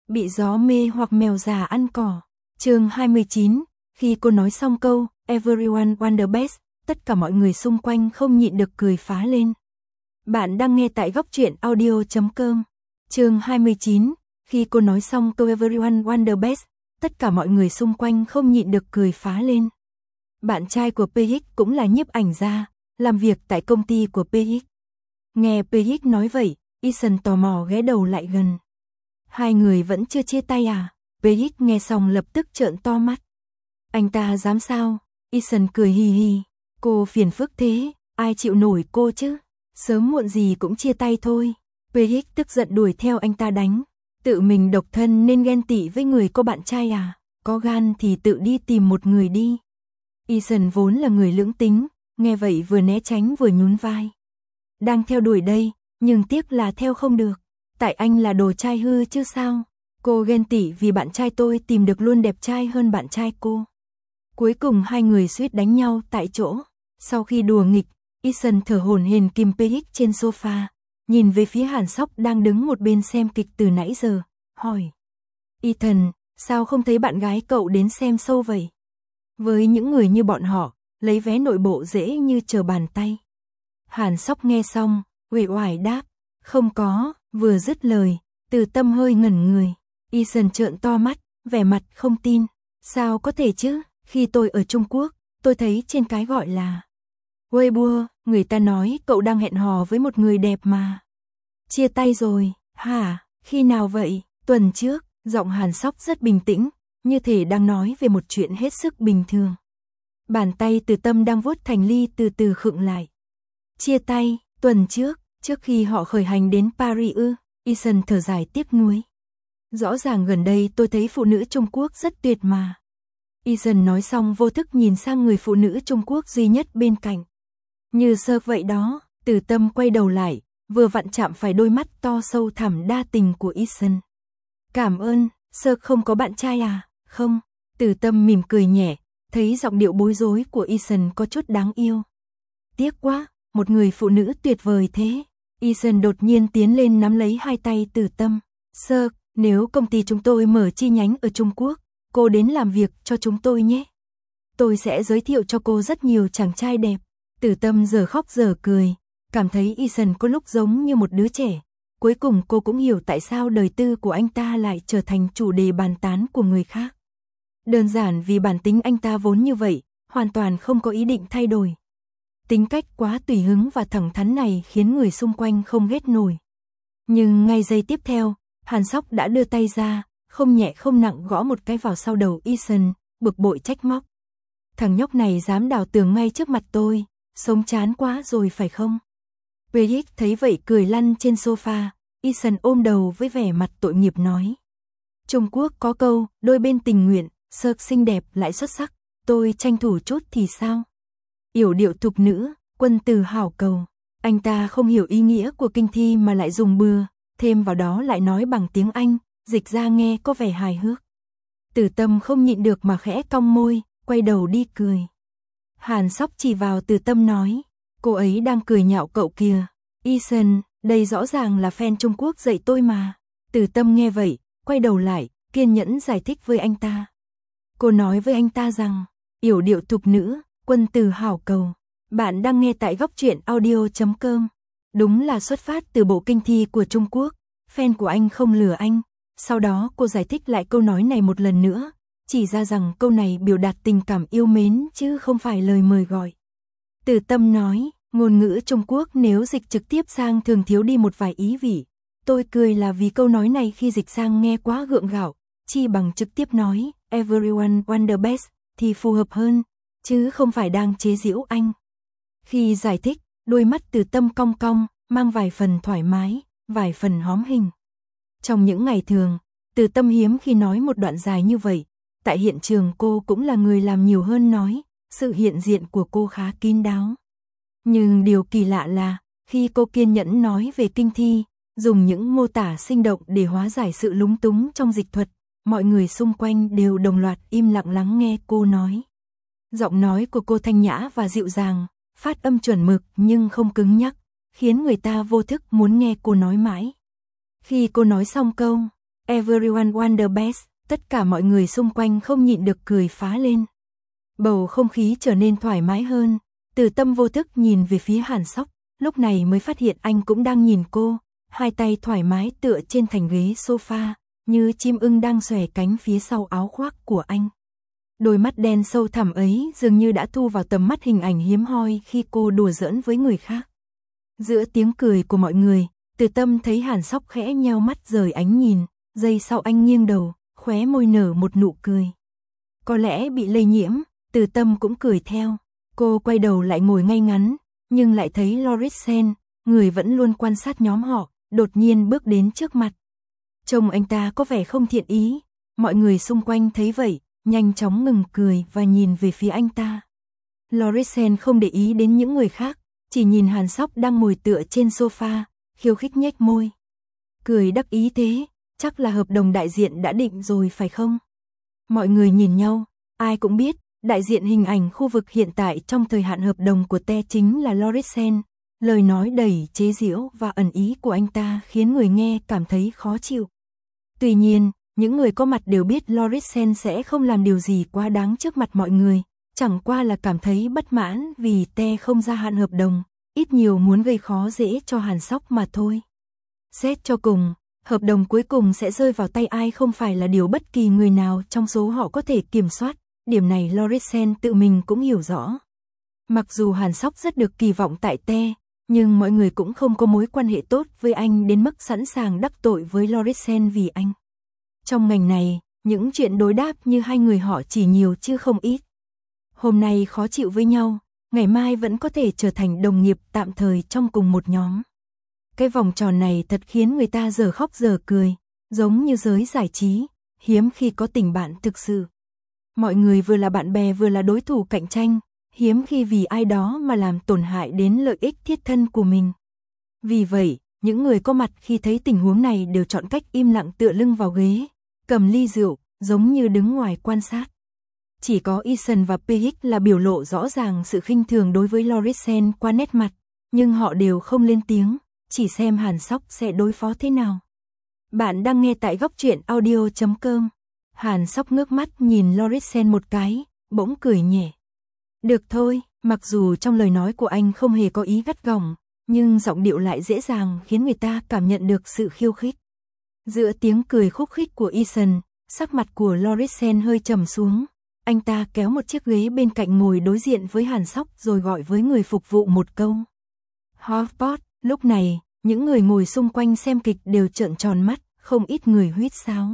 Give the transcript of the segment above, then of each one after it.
Bị gió mê hoặc mèo già ăn cỏ. Chương 29, khi cô nói xong câu Everyone wants the best, tất cả mọi người xung quanh không nhịn được cười phá lên. Bạn đang nghe tại góc truyện audio.com. Chương 29, khi cô nói xong câu Everyone wants the best, tất cả mọi người xung quanh không nhịn được cười phá lên. Bạn trai của PX cũng là nhiếp ảnh gia, làm việc tại công ty của PX. Nghe PX nói vậy, Ethan tò mò ghé đầu lại gần. Hai người vẫn chưa chia tay à? PX nghe xong lập tức trợn to mắt. Anh ta dám sao? Ethan cười hì hì. Cô phiền phức thế, ai chịu nổi cô chứ? Sớm muộn gì cũng chia tay thôi. PX tức giận đuổi theo anh ta đánh. Tự mình độc thân nên ghen tị với người có bạn trai à? Có gan thì tự đi tìm một người đi. Ethan vốn là người lưỡng tính, nghe vậy vừa né tránh vừa nhún vai. Đang theo đuổi đây, nhưng tiếc là theo không được. Tại anh là đồ trai hư chứ sao? Cô ghen tị vì bạn trai tôi tìm được luôn đẹp trai hơn bạn trai cô. Cuối cùng hai người suýt đánh nhau tại chỗ. Sau khi đùa nghịch, Ethan thở hổn hển kìm PX trên sofa, nhìn về phía Hàn Sóc đang đứng một bên xem kịch từ nãy giờ, hỏi. Ethan, sao không thấy bạn gái cậu đến xem show vậy? Với những người như bọn họ, lấy vé nội bộ dễ như trở bàn tay. Hàn Sóc nghe xong, uể oải đáp. Không có, vừa dứt lời, Từ Tâm hơi ngẩn người. Ethan trợn to mắt, vẻ mặt không tin. Sao có thể chứ, khi tôi ở Trung Quốc, tôi thấy trên cái gọi là Weibo, người ta nói cậu đang hẹn hò với một người đẹp mà. Chia tay rồi, hả, khi nào vậy? Tuần trước, giọng Hàn Sóc rất bình tĩnh, như thể đang nói về một chuyện hết sức bình thường. Bàn tay Từ Tâm đang vuốt thành ly từ từ khựng lại. Chia tay, tuần trước khi họ khởi hành đến Paris ư? Ethan thở dài tiếc nuối. Rõ ràng gần đây tôi thấy phụ nữ Trung Quốc rất tuyệt mà. Ethan nói xong vô thức nhìn sang người phụ nữ Trung Quốc duy nhất bên cạnh. Như Sơ vậy đó. Từ Tâm quay đầu lại, vừa vặn chạm phải đôi mắt to sâu thẳm đa tình của Ethan. Cảm ơn, Sơ không có bạn trai à? Không. Từ Tâm mỉm cười nhẹ, thấy giọng điệu bối rối của Ethan có chút đáng yêu. Tiếc quá, một người phụ nữ tuyệt vời thế. Ethan đột nhiên tiến lên nắm lấy hai tay Từ Tâm. Sơ, nếu công ty chúng tôi mở chi nhánh ở Trung Quốc, cô đến làm việc cho chúng tôi nhé. Tôi sẽ giới thiệu cho cô rất nhiều chàng trai đẹp. Từ Tâm giờ khóc giờ cười, cảm thấy Ethan có lúc giống như một đứa trẻ. Cuối cùng cô cũng hiểu tại sao đời tư của anh ta lại trở thành chủ đề bàn tán của người khác. Đơn giản vì bản tính anh ta vốn như vậy, hoàn toàn không có ý định thay đổi. Tính cách quá tùy hứng và thẳng thắn này khiến người xung quanh không ghét nổi. Nhưng ngay giây tiếp theo, Hàn Sóc đã đưa tay ra, không nhẹ không nặng gõ một cái vào sau đầu Ethan, bực bội trách móc. Thằng nhóc này dám đào tường ngay trước mặt tôi, sống chán quá rồi phải không? PX thấy vậy cười lăn trên sofa, Ethan ôm đầu với vẻ mặt tội nghiệp nói. Trung Quốc có câu, đôi bên tình nguyện, Sơ xinh đẹp lại xuất sắc, tôi tranh thủ chút thì sao? Yểu điệu thục nữ, quân từ hảo cầu. Anh ta không hiểu ý nghĩa của kinh thi mà lại dùng bừa, thêm vào đó lại nói bằng tiếng Anh, dịch ra nghe có vẻ hài hước. Từ Tâm không nhịn được mà khẽ cong môi, quay đầu đi cười. Hàn Sóc chỉ vào Từ Tâm nói, cô ấy đang cười nhạo cậu kìa. Ethan, đây rõ ràng là fan Trung Quốc dạy tôi mà. Từ Tâm nghe vậy, quay đầu lại, kiên nhẫn giải thích với anh ta. Cô nói với anh ta rằng, yểu điệu thục nữ, quân từ hảo cầu. Bạn đang nghe tại góc truyện audio.com. Đúng là xuất phát từ bộ kinh thi của Trung Quốc, fan của anh không lừa anh. Sau đó cô giải thích lại câu nói này một lần nữa, chỉ ra rằng câu này biểu đạt tình cảm yêu mến chứ không phải lời mời gọi. Từ Tâm nói, ngôn ngữ Trung Quốc nếu dịch trực tiếp sang thường thiếu đi một vài ý vị. Tôi cười là vì câu nói này khi dịch sang nghe quá gượng gạo, chi bằng trực tiếp nói, everyone wants the best, thì phù hợp hơn, chứ không phải đang chế giễu anh. Khi giải thích, đôi mắt Từ Tâm cong cong, mang vài phần thoải mái, vài phần hóm hình. Trong những ngày thường, Từ Tâm hiếm khi nói một đoạn dài như vậy. Tại hiện trường cô cũng là người làm nhiều hơn nói, sự hiện diện của cô khá kín đáo. Nhưng điều kỳ lạ là, khi cô kiên nhẫn nói về kinh thi, dùng những mô tả sinh động để hóa giải sự lúng túng trong dịch thuật, mọi người xung quanh đều đồng loạt im lặng lắng nghe cô nói. Giọng nói của cô thanh nhã và dịu dàng, phát âm chuẩn mực nhưng không cứng nhắc, khiến người ta vô thức muốn nghe cô nói mãi. Khi cô nói xong câu, Everyone wonder best, tất cả mọi người xung quanh không nhịn được cười phá lên. Bầu không khí trở nên thoải mái hơn, Từ Tâm vô thức nhìn về phía Hàn Sóc, lúc này mới phát hiện anh cũng đang nhìn cô, hai tay thoải mái tựa trên thành ghế sofa, như chim ưng đang xòe cánh phía sau áo khoác của anh. Đôi mắt đen sâu thẳm ấy dường như đã thu vào tầm mắt hình ảnh hiếm hoi khi cô đùa giỡn với người khác. Giữa tiếng cười của mọi người, Từ Tâm thấy Hàn Sóc khẽ nheo mắt rời ánh nhìn, giây sau anh nghiêng đầu, khóe môi nở một nụ cười. Có lẽ bị lây nhiễm, Từ Tâm cũng cười theo. Cô quay đầu lại ngồi ngay ngắn, nhưng lại thấy Lorison, người vẫn luôn quan sát nhóm họ, đột nhiên bước đến trước mặt. Trông anh ta có vẻ không thiện ý, mọi người xung quanh thấy vậy, nhanh chóng ngừng cười và nhìn về phía anh ta. Lorison không để ý đến những người khác, chỉ nhìn Hàn Sóc đang ngồi tựa trên sofa, khiêu khích nhếch môi. Cười đắc ý thế, chắc là hợp đồng đại diện đã định rồi phải không? Mọi người nhìn nhau, ai cũng biết, đại diện hình ảnh khu vực hiện tại trong thời hạn hợp đồng của Te chính là Lorison. Lời nói đầy chế giễu và ẩn ý của anh ta khiến người nghe cảm thấy khó chịu. Tuy nhiên, những người có mặt đều biết Lorison sẽ không làm điều gì quá đáng trước mặt mọi người, chẳng qua là cảm thấy bất mãn vì Te không gia hạn hợp đồng, ít nhiều muốn gây khó dễ cho Hàn Sóc mà thôi. Xét cho cùng, hợp đồng cuối cùng sẽ rơi vào tay ai không phải là điều bất kỳ người nào trong số họ có thể kiểm soát, điểm này Lorison tự mình cũng hiểu rõ. Mặc dù Hàn Sóc rất được kỳ vọng tại Te, nhưng mọi người cũng không có mối quan hệ tốt với anh đến mức sẵn sàng đắc tội với Lorison vì anh. Trong ngành này, những chuyện đối đáp như hai người họ chỉ nhiều chứ không ít. Hôm nay khó chịu với nhau, ngày mai vẫn có thể trở thành đồng nghiệp tạm thời trong cùng một nhóm. Cái vòng tròn này thật khiến người ta giờ khóc giờ cười, giống như giới giải trí, hiếm khi có tình bạn thực sự. Mọi người vừa là bạn bè vừa là đối thủ cạnh tranh, hiếm khi vì ai đó mà làm tổn hại đến lợi ích thiết thân của mình. Vì vậy, những người có mặt khi thấy tình huống này đều chọn cách im lặng tựa lưng vào ghế, cầm ly rượu, giống như đứng ngoài quan sát. Chỉ có Ethan và PX là biểu lộ rõ ràng sự khinh thường đối với Lorison qua nét mặt, nhưng họ đều không lên tiếng, chỉ xem Hàn Sóc sẽ đối phó thế nào. Bạn đang nghe tại Góc Truyện Audio.com. Hàn Sóc ngước mắt nhìn Lorison một cái, bỗng cười nhẹ. Được thôi, mặc dù trong lời nói của anh không hề có ý gắt gỏng, nhưng giọng điệu lại dễ dàng khiến người ta cảm nhận được sự khiêu khích. Giữa tiếng cười khúc khích của Ethan, sắc mặt của Lorison hơi trầm xuống. Anh ta kéo một chiếc ghế bên cạnh ngồi đối diện với Hàn Sóc rồi gọi với người phục vụ một câu. Hotpot, lúc này, những người ngồi xung quanh xem kịch đều trợn tròn mắt, không ít người huýt sáo.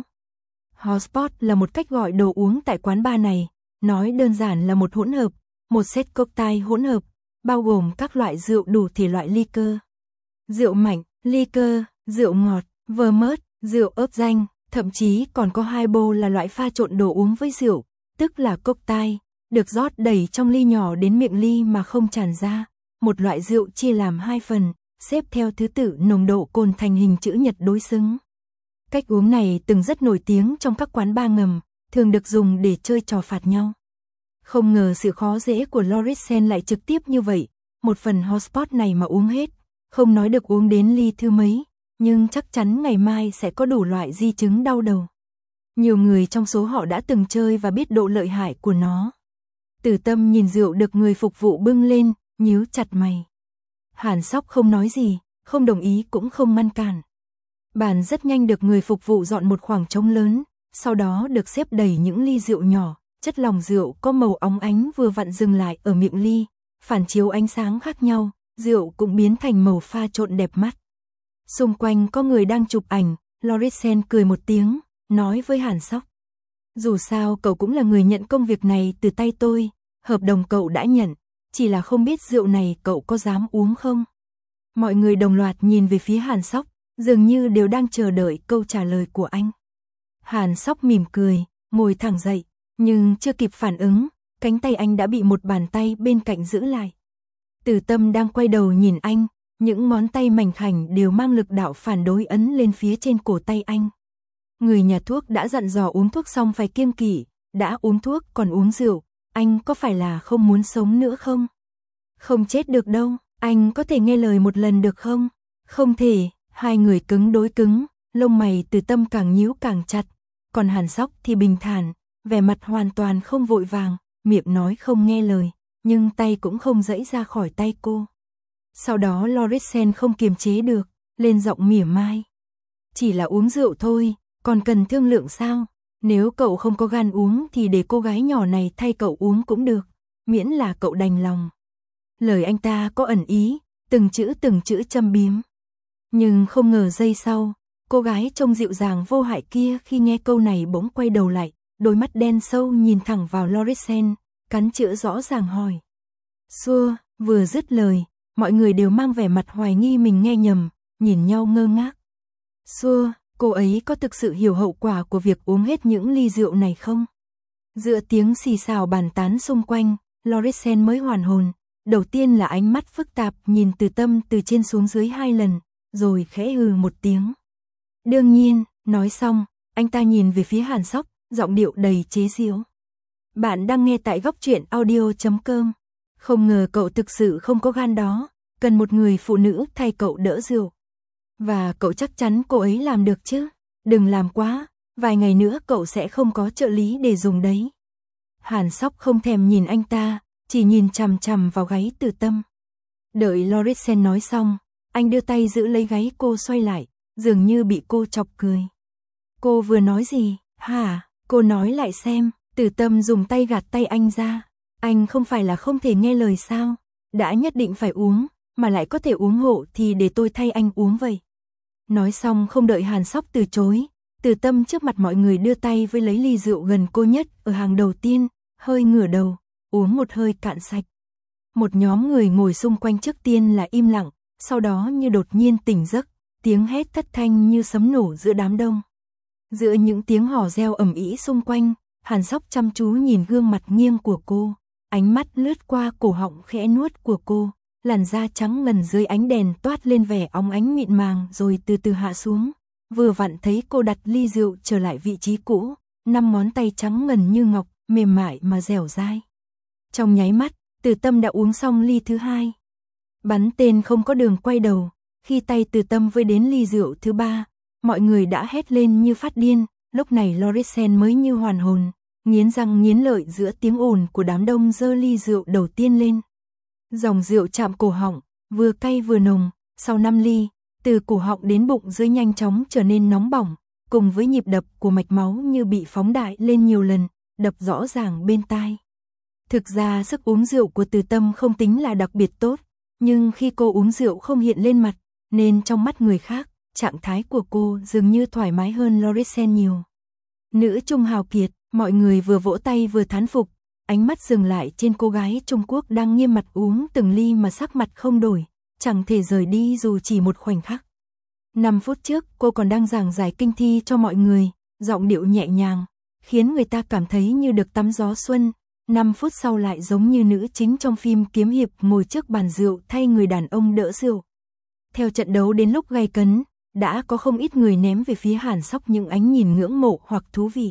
Hotpot là một cách gọi đồ uống tại quán bar này, nói đơn giản là một hỗn hợp, một set cocktail hỗn hợp, bao gồm các loại rượu đủ thể loại liquor. Rượu mạnh, liquor, rượu ngọt, vermouth, rượu ớp danh, thậm chí còn có highball là loại pha trộn đồ uống với rượu, tức là cocktail, được rót đầy trong ly nhỏ đến miệng ly mà không tràn ra. Một loại rượu chia làm hai phần, xếp theo thứ tự nồng độ cồn thành hình chữ nhật đối xứng. Cách uống này từng rất nổi tiếng trong các quán bar ngầm, thường được dùng để chơi trò phạt nhau. Không ngờ sự khó dễ của Lorison lại trực tiếp như vậy, một phần hotspot này mà uống hết, không nói được uống đến ly thứ mấy, nhưng chắc chắn ngày mai sẽ có đủ loại di chứng đau đầu. Nhiều người trong số họ đã từng chơi và biết độ lợi hại của nó. Từ Tâm nhìn rượu được người phục vụ bưng lên, nhíu chặt mày. Hàn Sóc không nói gì, không đồng ý cũng không ngăn cản. Bàn rất nhanh được người phục vụ dọn một khoảng trống lớn, sau đó được xếp đầy những ly rượu nhỏ, chất lòng rượu có màu óng ánh vừa vặn dừng lại ở miệng ly, phản chiếu ánh sáng khác nhau, rượu cũng biến thành màu pha trộn đẹp mắt. Xung quanh có người đang chụp ảnh, Lorison cười một tiếng, nói với Hàn Sóc. Dù sao cậu cũng là người nhận công việc này từ tay tôi, hợp đồng cậu đã nhận, chỉ là không biết rượu này cậu có dám uống không? Mọi người đồng loạt nhìn về phía Hàn Sóc, dường như đều đang chờ đợi câu trả lời của anh. Hàn Sóc mỉm cười, ngồi thẳng dậy, nhưng chưa kịp phản ứng, cánh tay anh đã bị một bàn tay bên cạnh giữ lại. Từ Tâm đang quay đầu nhìn anh, những ngón tay mảnh khảnh đều mang lực đạo phản đối ấn lên phía trên cổ tay anh. Người nhà thuốc đã dặn dò uống thuốc xong phải kiêng kỵ, đã uống thuốc còn uống rượu, anh có phải là không muốn sống nữa không? Không chết được đâu, anh có thể nghe lời một lần được không? Không thể, hai người cứng đối cứng, lông mày Từ Tâm càng nhíu càng chặt, còn Hàn Sóc thì bình thản, vẻ mặt hoàn toàn không vội vàng, miệng nói không nghe lời, nhưng tay cũng không giãy ra khỏi tay cô. Sau đó Lorisen không kiềm chế được, lên giọng mỉa mai. Chỉ là uống rượu thôi, còn cần thương lượng sao? Nếu cậu không có gan uống thì để cô gái nhỏ này thay cậu uống cũng được, miễn là cậu đành lòng. Lời anh ta có ẩn ý, từng chữ châm biếm. Nhưng không ngờ giây sau, cô gái trông dịu dàng vô hại kia khi nghe câu này bỗng quay đầu lại, đôi mắt đen sâu nhìn thẳng vào Lorisen, cắn chữ rõ ràng hỏi. Xua, vừa dứt lời, mọi người đều mang vẻ mặt hoài nghi mình nghe nhầm, nhìn nhau ngơ ngác. Xua, cô ấy có thực sự hiểu hậu quả của việc uống hết những ly rượu này không? Giữa tiếng xì xào bàn tán xung quanh, Lorisen mới hoàn hồn. Đầu tiên là ánh mắt phức tạp nhìn Từ Tâm từ trên xuống dưới 2 lần, rồi khẽ hừ một tiếng. Đương nhiên, nói xong, anh ta nhìn về phía Hàn Sóc, giọng điệu đầy chế giễu. Bạn đang nghe tại Góc Truyện Audio.com. Không ngờ cậu thực sự không có gan đó, cần một người phụ nữ thay cậu đỡ rượu. Và cậu chắc chắn cô ấy làm được chứ? Đừng làm quá, vài ngày nữa cậu sẽ không có trợ lý để dùng đấy. Hàn Sóc không thèm nhìn anh ta, chỉ nhìn chằm chằm vào gáy Từ Tâm. Đợi Lorisen nói xong, anh đưa tay giữ lấy gáy cô xoay lại, dường như bị cô chọc cười. Cô vừa nói gì? Hả? Cô nói lại xem. Từ Tâm dùng tay gạt tay anh ra. Anh không phải là không thể nghe lời sao? Đã nhất định phải uống, mà lại có thể uống hộ thì để tôi thay anh uống vậy. Nói xong không đợi Hàn Sóc từ chối, Từ Tâm trước mặt mọi người đưa tay với lấy ly rượu gần cô nhất ở hàng đầu tiên, hơi ngửa đầu, uống một hơi cạn sạch. Một nhóm người ngồi xung quanh trước tiên là im lặng, sau đó như đột nhiên tỉnh giấc, tiếng hét thất thanh như sấm nổ giữa đám đông. Giữa những tiếng hò reo ầm ĩ xung quanh, Hàn Sóc chăm chú nhìn gương mặt nghiêng của cô, ánh mắt lướt qua cổ họng khẽ nuốt của cô, làn da trắng ngần dưới ánh đèn toát lên vẻ óng ánh mịn màng rồi từ từ hạ xuống. Vừa vặn thấy cô đặt ly rượu trở lại vị trí cũ, 5 ngón tay trắng ngần như ngọc, mềm mại mà dẻo dai. Trong nháy mắt, Từ Tâm đã uống xong ly thứ 2. Bắn tên không có đường quay đầu, khi tay Từ Tâm với đến ly rượu thứ 3, mọi người đã hét lên như phát điên, lúc này Lorisen mới như hoàn hồn, nghiến răng nghiến lợi giữa tiếng ồn của đám đông giơ ly rượu đầu tiên lên. Dòng rượu chạm cổ họng, vừa cay vừa nồng, sau 5 ly, từ cổ họng đến bụng dưới nhanh chóng trở nên nóng bỏng, cùng với nhịp đập của mạch máu như bị phóng đại lên nhiều lần, đập rõ ràng bên tai. Thực ra sức uống rượu của Từ Tâm không tính là đặc biệt tốt, nhưng khi cô uống rượu không hiện lên mặt, nên trong mắt người khác, trạng thái của cô dường như thoải mái hơn Lorisen nhiều. Nữ trung hào kiệt, mọi người vừa vỗ tay vừa thán phục, ánh mắt dừng lại trên cô gái Trung Quốc đang nghiêm mặt uống từng ly mà sắc mặt không đổi, chẳng thể rời đi dù chỉ một khoảnh khắc. 5 phút trước cô còn đang giảng giải kinh thi cho mọi người, giọng điệu nhẹ nhàng, khiến người ta cảm thấy như được tắm gió xuân. 5 phút sau lại giống như nữ chính trong phim kiếm hiệp ngồi trước bàn rượu thay người đàn ông đỡ rượu. Theo trận đấu đến lúc gay cấn, đã có không ít người ném về phía Hàn Sóc những ánh nhìn ngưỡng mộ hoặc thú vị.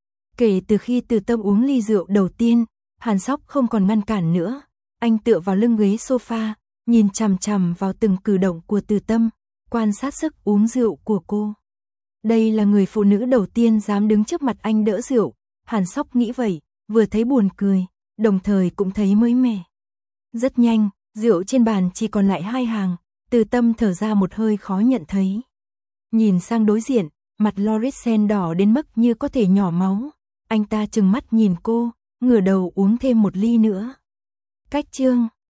Kể từ khi Từ Tâm uống ly rượu đầu tiên, Hàn Sóc không còn ngăn cản nữa. Anh tựa vào lưng ghế sofa, nhìn chằm chằm vào từng cử động của Từ Tâm, quan sát sức uống rượu của cô. Đây là người phụ nữ đầu tiên dám đứng trước mặt anh đỡ rượu, Hàn Sóc nghĩ vậy, vừa thấy buồn cười, đồng thời cũng thấy mới mẻ. Rất nhanh, rượu trên bàn chỉ còn lại 2 hàng, Từ Tâm thở ra một hơi khó nhận thấy. Nhìn sang đối diện, mặt Lorisen đỏ đến mức như có thể nhỏ máu. Anh ta trừng mắt nhìn cô, ngửa đầu uống thêm một ly nữa. Cách chương